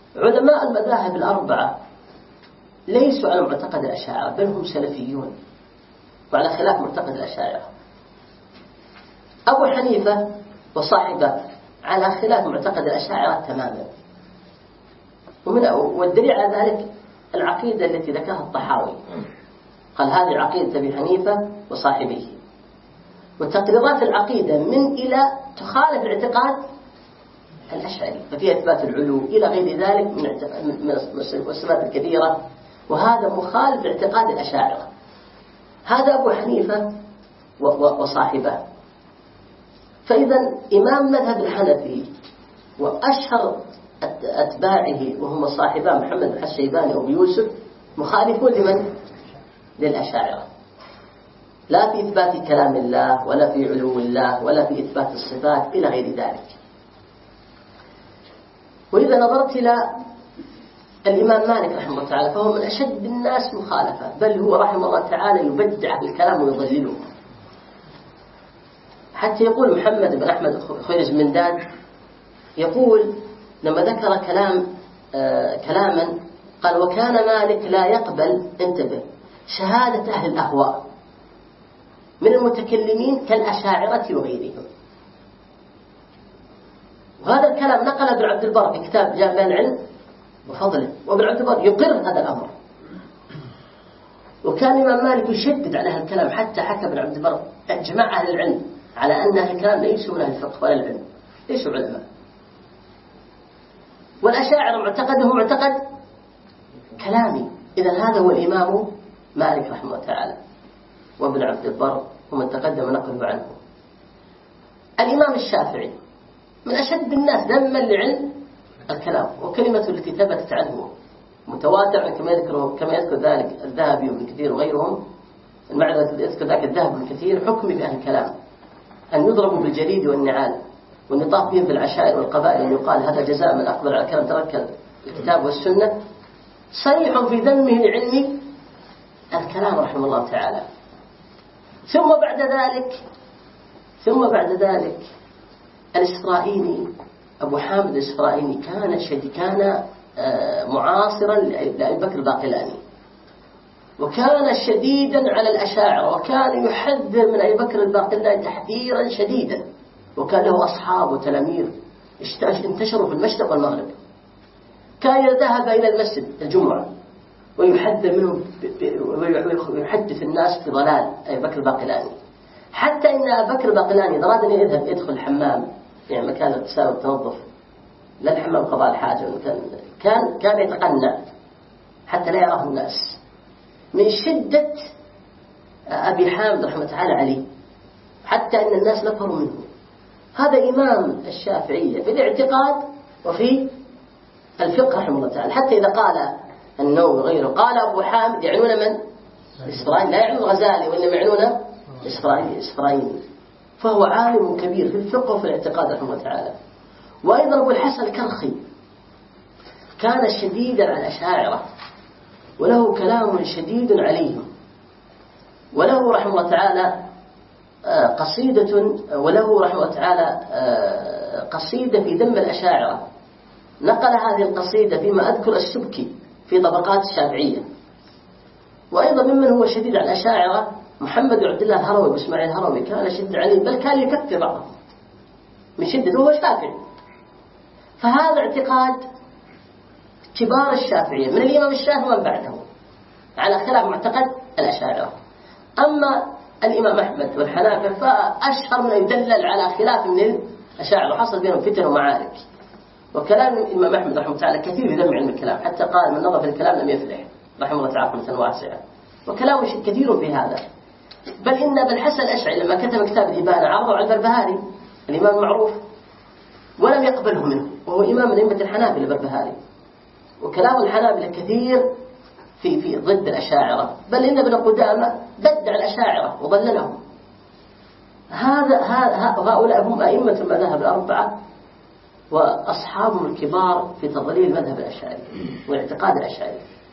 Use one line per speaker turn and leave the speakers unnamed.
علماء المذاهب الأربعة ليسوا على معتقد الأشاعرة، بل هم سلفيون وعلى خلاف معتقد الأشاعرة. أبو حنيفة وصاحبه على خلاف معتقد الأشاعرة تماما، والدليل على ذلك العقيدة التي ذكرها الطحاوي، قال هذه عقيدة أبي حنيفة وصاحبيه. وتقريرات العقيدة من إلى تخالف الاعتقاد الأشعري، ففيها إثبات العلو إلى غير ذلك من الصفات الكثيرة، وهذا مخالف لاعتقاد الأشاعرة. هذا أبو حنيفة وصاحبه. فإذا إمام مذهب الحنفي وأشهر أتباعه وهم صاحبان محمد بن الشيباني وأبو يوسف مخالفون لمن؟ للأشاعرة، لا في إثبات كلام الله ولا في علو الله ولا في إثبات الصفات إلى غير ذلك. وإذا نظرت إلى الإمام مالك رحمه الله تعالى فهو من أشد الناس مخالفة، بل هو رحمه الله تعالى يبدع بالكلام ويضلله. حتى يقول محمد بن أحمد خويرزمنداد يقول لما ذكر كلاما قال وكان مالك لا يقبل، انتبه، شهادة أهل الأهواء من المتكلمين كالأشاعرة وغيرهم. وهذا الكلام نقل ابن عبد البر في كتاب جامع العلم وفضله، وابن عبد البر يقر هذا الأمر. وكان الإمام مالك يشدد على هذا الكلام، حتى حكى ابن عبد البر أجمع أهل العلم على أن أهل الكلام ليسوا من أهل الفقه ولا العلم، ليسوا علماء. والأشاعرة معتقدهم معتقد كلامي. إذا هذا هو الإمام مالك رحمه الله تعالى وابن عبد البر ومن تقدم نقله عنه. الإمام الشافعي من أشد الناس ذما لعلم الكلام، وكلمة التي ثبتت عنه متواتر كما يذكر ذلك الذهبي وابن كثير وغيرهم. المعنى يذكر ذلك الذهبي وابن كثير حكم بأهل الكلام أن يضربوا بالجليد والنعال والنطاق بهم بالعشائر والقبائل، أن يقال هذا جزاء من أقبل على كلام ترك الكتاب والسنة، صريح في ذمه لعلم الكلام رحمه الله تعالى. ثم بعد ذلك الإسرائيلي أبو حامد الإسرائيلي كان معاصرا لأبي بكر الباقلاني، وكان شديدا على الأشاعرة، وكان يحذر من أبي بكر الباقلاني تحذيرا شديدا، وكان له أصحاب وتلاميذ انتشروا في المشرق والمغرب. كان يذهب إلى المسجد الجمعة ويحذر منهم ويحدث الناس في ضلال أبي بكر الباقلاني، حتى إن أبي بكر الباقلاني أراد أن يدخل الحمام، يعني مكان الاغتسال والتنظف، لا الحمام قضاء الحاجة، كان يتقنع حتى لا يراه الناس من شدة أبي حامد رحمه الله تعالى عليه، حتى أن الناس نفروا منه. هذا إمام الشافعية في الاعتقاد وفي الفقه رحمه الله تعالى. حتى إذا قال النووي وغيره قال أبو حامد يعنون من؟ إسرائيل، لا يعنون الغزالي وإنما يعنون إسرائيل. فهو عالم كبير في الفقه وفي الاعتقاد رحمه الله تعالى. وأيضا أبو الحسن الكرخي كان شديدا على الأشاعرة، وله كلام شديد عليهم، وله رحمه الله تعالى قصيدة في ذم الأشاعرة. نقل هذه القصيدة فيما أذكر السبكي في طبقات الشافعية. وأيضا ممن هو شديد على الأشاعرة محمد بن عبد الله الهروي وإسماعيل الهروي، كان شديد عليه، بل كان يكفر بعضهم من شدة، وهو شافعي. فهذا اعتقاد كبار الشافعية من الإمام الشافعي ومن بعده على خلاف معتقد الأشاعرة. أما الإمام أحمد والحنابلة فأشهر من يدلل على خلاف من الأشاعرة، وحصل بينهم فتن ومعارك. وكلام الإمام أحمد رحمه الله تعالى كثير يذم علم الكلام، حتى قال من نظر في الكلام لم يفلح رحمه الله تعالى رحمة واسعة، وكلامه كثير في هذا. بل إن ابن الحسن الأشعري لما كتب كتاب الإبانة عرضه على البربهاري الإمام المعروف ولم يقبله منه، وهو إمام من أئمة الحنابلة البربهاري. وكلام الحنابلة كثير في ضد الأشاعرة، بل إن ابن قدامة بدع الأشاعرة وضللهم. هؤلاء هم أئمة المذاهب الأربعة وأصحابهم الكبار في تضليل المذهب الأشاعري والاعتقاد الأشاعري.